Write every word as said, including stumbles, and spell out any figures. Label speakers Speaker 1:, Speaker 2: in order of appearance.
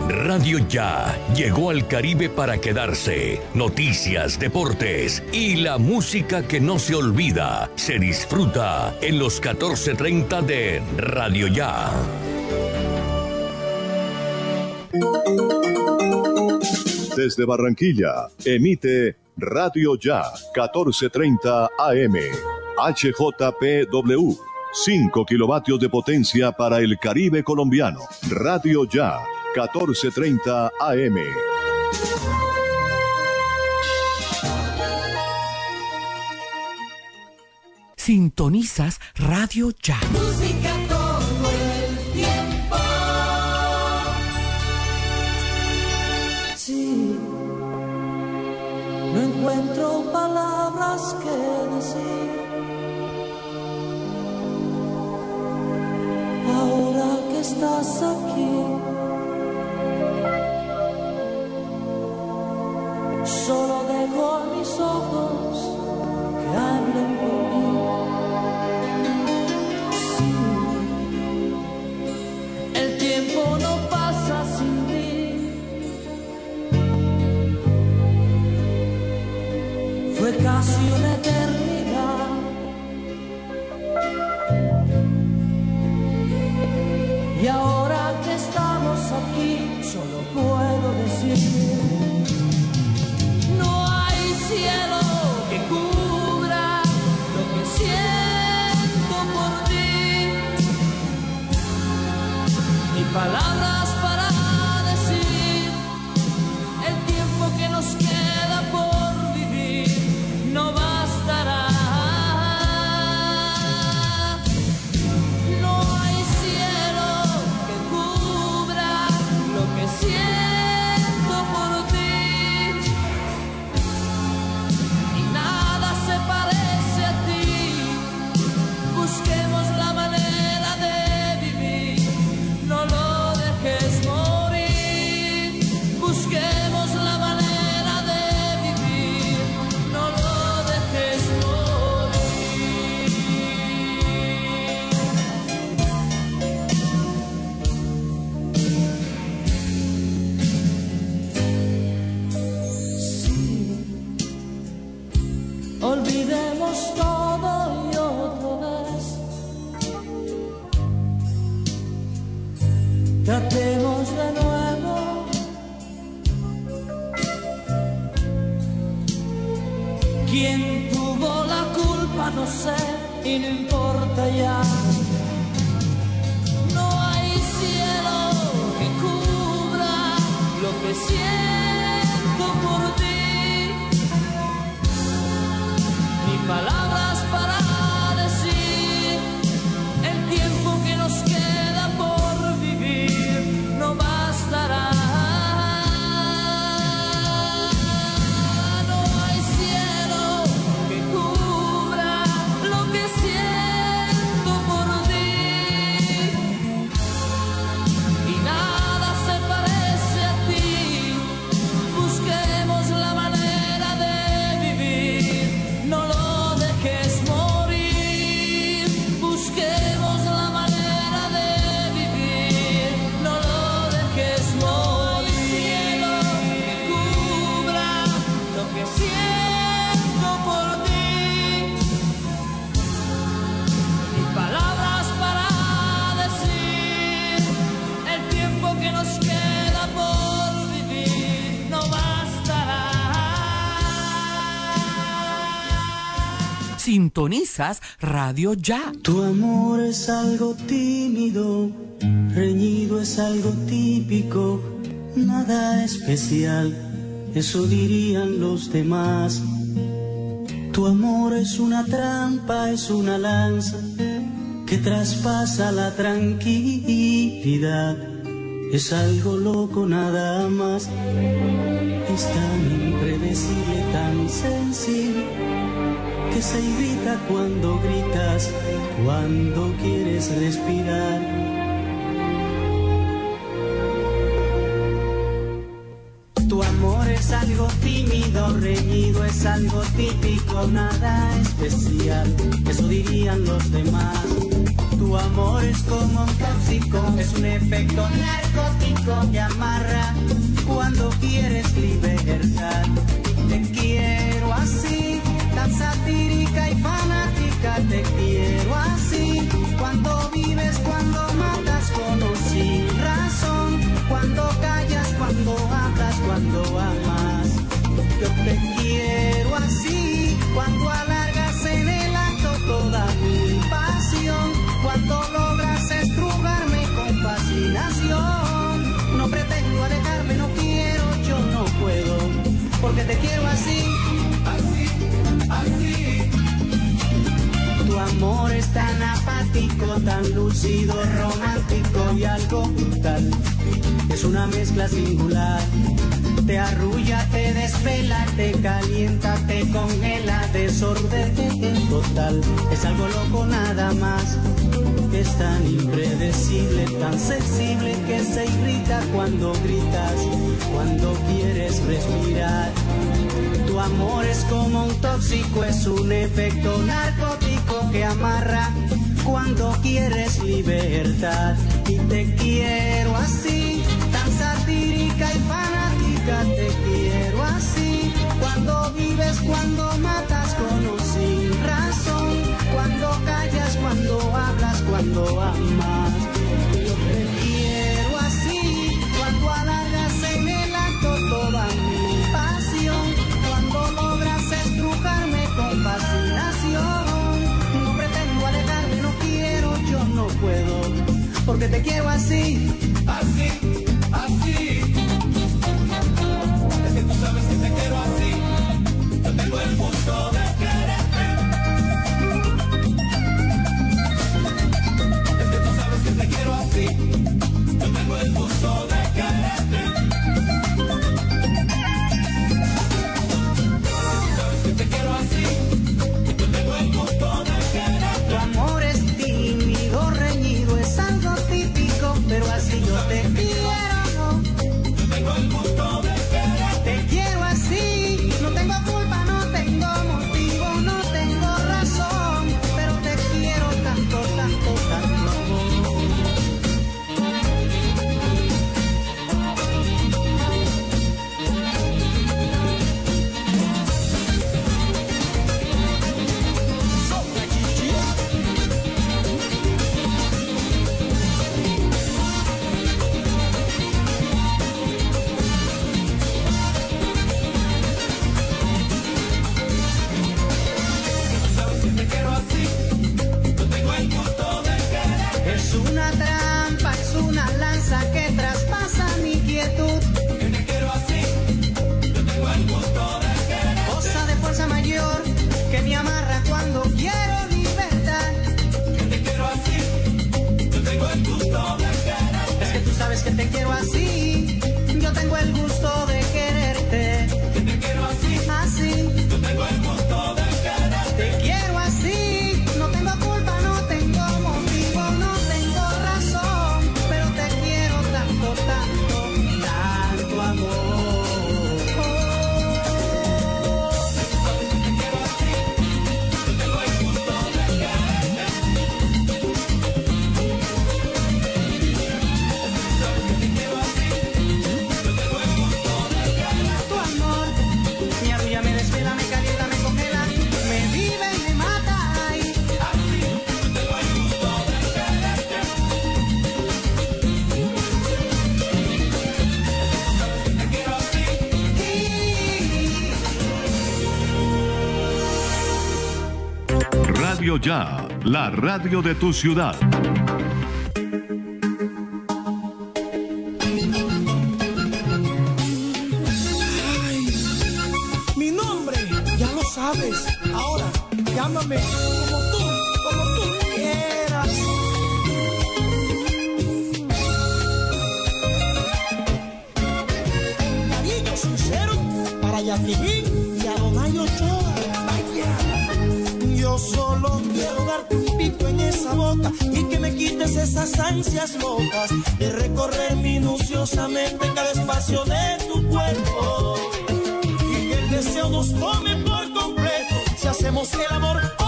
Speaker 1: Radio Ya llegó al Caribe para quedarse. Noticias, deportes y la música que no se olvida se disfruta en los catorce treinta de Radio Ya.
Speaker 2: Desde Barranquilla, emite Radio Ya, catorce treinta A M, H J P W, cinco kilovatios de potencia para el Caribe colombiano. Radio Ya, catorce treinta A M.
Speaker 3: Sintonizas Radio Ya.
Speaker 4: Música todo el tiempo.
Speaker 5: Sí, no encuentro palabras que decir. Ahora que estás aquí, solo dejo a mis ojos que hablen por mí. Sí, el tiempo no pasa sin ti. Fue casi una eternidad. Y ahora que estamos aquí, solo puedo decir: no hay cielo que cubra lo que siento por ti, ni palabras para decir el tiempo que nos queda por vivir no bastará. Siento por ti y nada se parece a ti. Busquemos la manera de vivir, no lo dejes morir. Busquemos la manera de vivir, no lo dejes olvidemos todo y otra vez tratemos de nuevo. Quién tuvo la culpa no sé y no importa ya. No hay cielo que cubra lo que siento por ti, palabras para decir el tiempo que nos queda por vivir no bastará. No hay cielo que cubra lo que siento por ti y nada se parece a ti. Busquemos la manera de vivir, no lo dejes morir. Busquemos la manera de vivir, no lo dejes morir. Cielo que cubra lo que siento por ti y palabras para decir el tiempo que nos queda por vivir no bastará.
Speaker 3: Sintonizas Radio Ya.
Speaker 6: Tu amor es algo tímido, reñido es algo típico, nada especial, eso dirían los demás. Tu amor es una trampa, es una lanza que traspasa la tranquilidad, es algo loco nada más, es tan impredecible, tan sensible, que se irrita cuando gritas, cuando quieres respirar. Tu amor es algo tímido, reñido, es algo típico, nada especial, eso dirían los demás. Tu amor es como un tóxico, es un efecto narcótico que amarra cuando quieres libertad. Te quiero así, tan satírica y fanática. Te quiero así, cuando vives, cuando matas con o sin razón, cuando callas, cuando hablas, cuando amas. Yo te quiero así, cuando alargas en el acto toda mi pasión, cuando logras estrujarme con fascinación. No pretendo alejarme, no quiero, yo no puedo, porque te quiero así, así, así. Tu amor es tan apático, tan lúcido, romántico y algo brutal. Es una mezcla singular. Te arrulla, te desvela, te calienta, te congela, desorden total. Es algo loco nada más. Es tan impredecible, tan sensible que se irrita cuando gritas, cuando quieres respirar. Tu amor es como un tóxico, es un efecto narcótico que amarra cuando quieres libertad. Y te quiero así, tan satírica y fanática. Te quiero así, cuando vives, cuando matas con o sin razón, cuando callas, cuando hablas, cuando amas. Yo te quiero así, cuando alargas en el acto toda mi pasión, cuando logras estrujarme con fascinación. No pretendo alejarme, no quiero, yo no puedo, porque te quiero así, así, así. Es que tú sabes que te quiero así, yo tengo el gusto de quererte. Es que tú sabes que te quiero así, yo tengo el gusto de quererte. Es que tú sabes que te quiero así, yo tengo el gusto de quererte. Tu amor es tímido, reñido, es algo típico, pero así yo te quiero. Yo tengo el gusto de querer. Te quiero así, no tengo culpa, no tengo motivo, no tengo razón, pero te quiero tanto, tanto, tanto. Es una trampa, es una lanza que traspasa mi quietud. Yo te quiero así, yo tengo el gusto de querer. Cosa de fuerza mayor que me amarra cuando quiero libertad. Yo te quiero así, yo tengo el gusto de querer. Es que tú sabes que te quiero así, yo tengo el gusto de quererte. Yo te quiero así, así, yo tengo el gusto de querer. Te quiero así, no tengo culpa, no tengo motivo, no tengo razón, pero te quiero tanto, tanto, tanto amor. Te quiero así, yo tengo el gusto de quererte. Sabes que te quiero así, yo tengo el gusto de querer. Tu amor me arrulla, me desvela, me calienta, me congela, me vive y me mata. Ay, así, yo tengo el gusto de quererte. Sabes que te quiero así.
Speaker 2: Radio Ya, la radio de tu ciudad.
Speaker 7: Mi nombre, ya lo sabes. Ahora, llámame como tú, como tú quieras. Cariño sincero para Jacqueline y Adonai Ochoa. Vaya. Yo solo quiero darte un pico en esa boca y que me quites esas ansias locas de recorrer minuciosamente cada espacio de tu cuerpo. Y que el deseo nos tome por completo si hacemos el amor